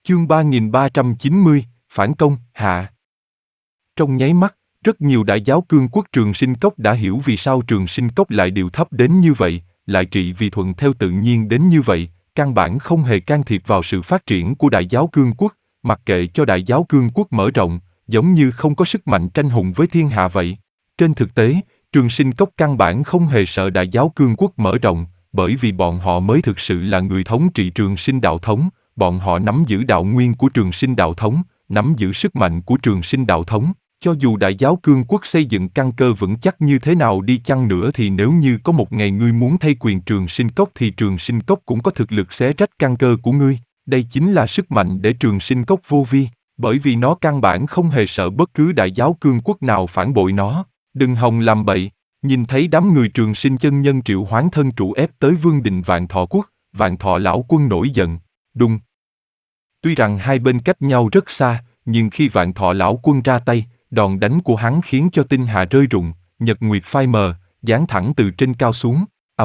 Chương 3390, Phản công, hạ. Trong nháy mắt, rất nhiều đại giáo cương quốc Trường Sinh Cốc đã hiểu vì sao Trường Sinh Cốc lại điều thấp đến như vậy, lại trị vì thuận theo tự nhiên đến như vậy, căn bản không hề can thiệp vào sự phát triển của đại giáo cương quốc, mặc kệ cho đại giáo cương quốc mở rộng, giống như không có sức mạnh tranh hùng với thiên hạ vậy. Trên thực tế, Trường Sinh Cốc căn bản không hề sợ đại giáo cương quốc mở rộng, bởi vì bọn họ mới thực sự là người thống trị Trường Sinh đạo thống, bọn họ nắm giữ đạo nguyên của Trường Sinh đạo thống, nắm giữ sức mạnh của Trường Sinh đạo thống. Cho dù đại giáo cương quốc xây dựng căn cơ vững chắc như thế nào đi chăng nữa thì nếu như có một ngày ngươi muốn thay quyền Trường Sinh Cốc thì Trường Sinh Cốc cũng có thực lực xé rách căn cơ của ngươi. Đây chính là sức mạnh để Trường Sinh Cốc vô vi, bởi vì nó căn bản không hề sợ bất cứ đại giáo cương quốc nào phản bội nó. Đừng hòng làm bậy. Nhìn thấy đám người Trường Sinh chân nhân triệu hoán thân trụ ép tới vương đình Vạn Thọ Quốc, Vạn Thọ lão quân nổi giận. Đùng. Tuy rằng hai bên cách nhau rất xa, nhưng khi Vạn Thọ lão quân ra tay, đòn đánh của hắn khiến cho tinh hà rơi rụng, nhật nguyệt phai mờ, giáng thẳng từ trên cao xuống.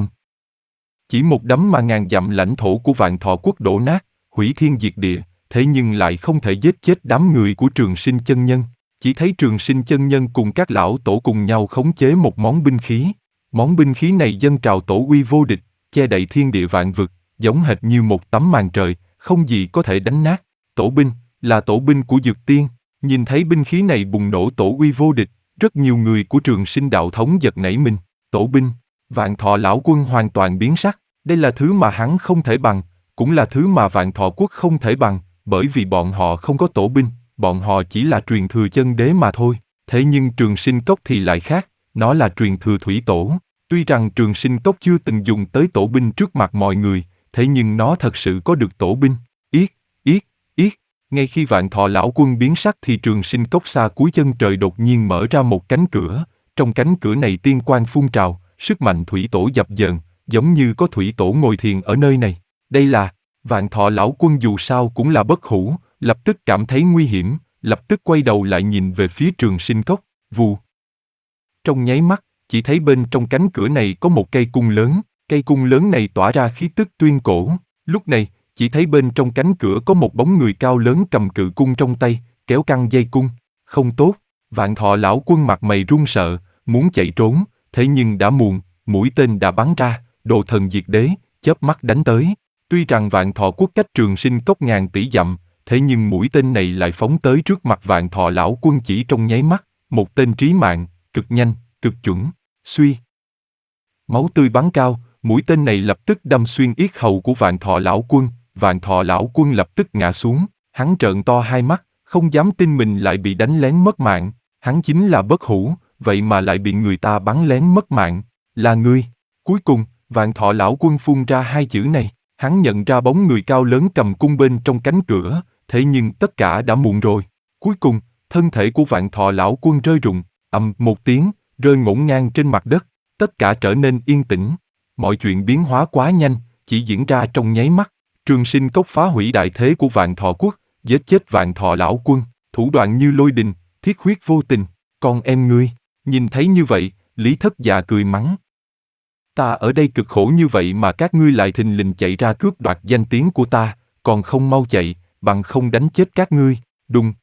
Chỉ một đấm mà ngàn dặm lãnh thổ của Vạn Thọ Quốc đổ nát, hủy thiên diệt địa, thế nhưng lại không thể giết chết đám người của Trường Sinh chân nhân. Chỉ thấy Trường Sinh chân nhân cùng các lão tổ cùng nhau khống chế một món binh khí. Món binh khí này dâng trào tổ uy vô địch, che đậy thiên địa vạn vực, giống hệt như một tấm màn trời, không gì có thể đánh nát. Tổ binh, là tổ binh của Dược Tiên. Nhìn thấy binh khí này bùng nổ tổ uy vô địch, rất nhiều người của Trường Sinh đạo thống giật nảy mình. Tổ binh, Vạn Thọ lão quân hoàn toàn biến sắc. Đây là thứ mà hắn không thể bằng, cũng là thứ mà Vạn Thọ Quốc không thể bằng, bởi vì bọn họ không có tổ binh, bọn họ chỉ là truyền thừa chân đế mà thôi. Thế nhưng Trường Sinh Cốc thì lại khác, nó là truyền thừa thủy tổ. Tuy rằng Trường Sinh Cốc chưa từng dùng tới tổ binh trước mặt mọi người, thế nhưng nó thật sự có được tổ binh. Ngay khi Vạn Thọ lão quân biến sắc thì Trường Sinh Cốc xa cuối chân trời đột nhiên mở ra một cánh cửa. Trong cánh cửa này tiên quang phun trào, sức mạnh thủy tổ dập dờn, giống như có thủy tổ ngồi thiền ở nơi này. Đây là, Vạn Thọ lão quân dù sao cũng là bất hủ, lập tức cảm thấy nguy hiểm, lập tức quay đầu lại nhìn về phía Trường Sinh Cốc, vù. Trong nháy mắt, chỉ thấy bên trong cánh cửa này có một cây cung lớn, cây cung lớn này tỏa ra khí tức tuyên cổ. Lúc này, chỉ thấy bên trong cánh cửa có một bóng người cao lớn cầm cự cung trong tay, kéo căng dây cung. Không tốt, Vạn Thọ lão quân mặt mày run sợ, muốn chạy trốn, thế nhưng đã muộn, mũi tên đã bắn ra, đồ thần diệt đế, chớp mắt đánh tới. Tuy rằng Vạn Thọ Quốc cách Trường Sinh Cốc ngàn tỷ dặm, thế nhưng mũi tên này lại phóng tới trước mặt Vạn Thọ lão quân chỉ trong nháy mắt, một tên trí mạng, cực nhanh, cực chuẩn, suy. Máu tươi bắn cao, mũi tên này lập tức đâm xuyên yết hầu của Vạn Thọ lão quân, Vạn Thọ lão quân lập tức ngã xuống, hắn trợn to hai mắt, không dám tin mình lại bị đánh lén mất mạng, hắn chính là bất hủ, vậy mà lại bị người ta bắn lén mất mạng, là ngươi. Cuối cùng, Vạn Thọ lão quân phun ra hai chữ này, hắn nhận ra bóng người cao lớn cầm cung bên trong cánh cửa, thế nhưng tất cả đã muộn rồi. Cuối cùng, thân thể của Vạn Thọ lão quân rơi rụng, ầm một tiếng, rơi ngổn ngang trên mặt đất, tất cả trở nên yên tĩnh. Mọi chuyện biến hóa quá nhanh, chỉ diễn ra trong nháy mắt. Trường Sinh Cốc phá hủy đại thế của Vạn Thọ Quốc, giết chết Vạn Thọ lão quân, thủ đoạn như lôi đình, thiết huyết vô tình. Con em ngươi, nhìn thấy như vậy, Lý Thất Dạ cười mắng. Ta ở đây cực khổ như vậy mà các ngươi lại thình lình chạy ra cướp đoạt danh tiếng của ta, còn không mau chạy, bằng không đánh chết các ngươi. Đùng.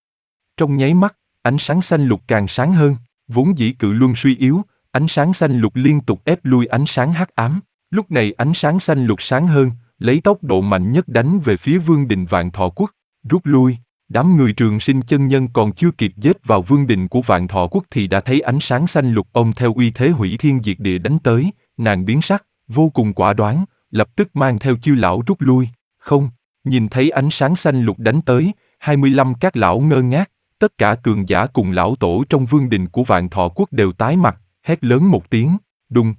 Trong nháy mắt, ánh sáng xanh lục càng sáng hơn, vốn dĩ cự luân suy yếu, ánh sáng xanh lục liên tục ép lui ánh sáng hắc ám. Lúc này ánh sáng xanh lục sáng hơn, lấy tốc độ mạnh nhất đánh về phía vương đình Vạn Thọ Quốc. Rút lui, đám người Trường Sinh chân nhân còn chưa kịp giết vào vương đình của Vạn Thọ Quốc thì đã thấy ánh sáng xanh lục ôm theo uy thế hủy thiên diệt địa đánh tới, nàng biến sắc, vô cùng quả đoán, lập tức mang theo chư lão rút lui. Không, nhìn thấy ánh sáng xanh lục đánh tới, 25 các lão ngơ ngác, tất cả cường giả cùng lão tổ trong vương đình của Vạn Thọ Quốc đều tái mặt, hét lớn một tiếng, đùng.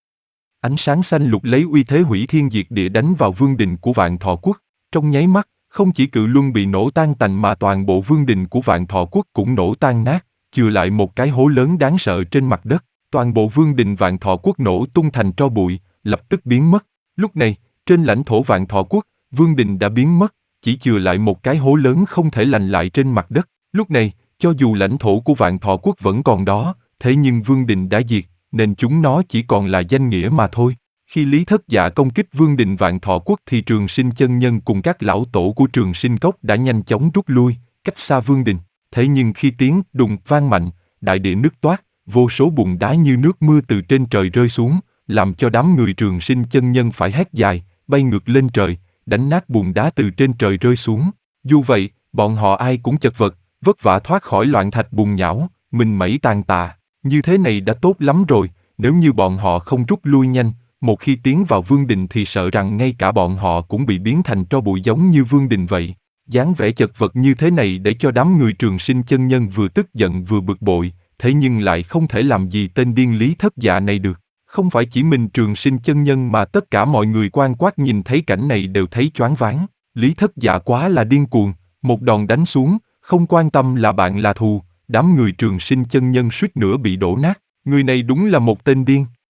Ánh sáng xanh lục lấy uy thế hủy thiên diệt địa đánh vào vương đình của Vạn Thọ Quốc. Trong nháy mắt, không chỉ cự luân bị nổ tan tành mà toàn bộ vương đình của Vạn Thọ Quốc cũng nổ tan nát, chừa lại một cái hố lớn đáng sợ trên mặt đất. Toàn bộ vương đình Vạn Thọ Quốc nổ tung thành tro bụi, lập tức biến mất. Lúc này, trên lãnh thổ Vạn Thọ Quốc, vương đình đã biến mất, chỉ chừa lại một cái hố lớn không thể lành lại trên mặt đất. Lúc này, cho dù lãnh thổ của Vạn Thọ Quốc vẫn còn đó, thế nhưng vương đình đã diệt, nên chúng nó chỉ còn là danh nghĩa mà thôi. Khi Lý Thất Dạ công kích Vương Đình Vạn Thọ Quốc thì Trường Sinh chân nhân cùng các lão tổ của Trường Sinh Cốc đã nhanh chóng rút lui, cách xa Vương Đình. Thế nhưng khi tiếng đùng vang mạnh, đại địa nứt toát, vô số bùn đá như nước mưa từ trên trời rơi xuống, làm cho đám người Trường Sinh chân nhân phải hét dài, bay ngược lên trời, đánh nát bùn đá từ trên trời rơi xuống. Dù vậy, bọn họ ai cũng chật vật, vất vả thoát khỏi loạn thạch bùn nhão, mình mẩy tàn tạ. Như thế này đã tốt lắm rồi, nếu như bọn họ không rút lui nhanh, một khi tiến vào Vương Đình thì sợ rằng ngay cả bọn họ cũng bị biến thành tro bụi giống như Vương Đình vậy. Dáng vẻ chật vật như thế này để cho đám người Trường Sinh chân nhân vừa tức giận vừa bực bội, thế nhưng lại không thể làm gì tên điên Lý Thất Dạ này được. Không phải chỉ mình Trường Sinh chân nhân mà tất cả mọi người quan quát nhìn thấy cảnh này đều thấy choáng váng. Lý Thất Dạ quá là điên cuồng, một đòn đánh xuống, không quan tâm là bạn là thù, đám người Trường Sinh chân nhân suýt nữa bị đổ nát. Người này đúng là một tên điên.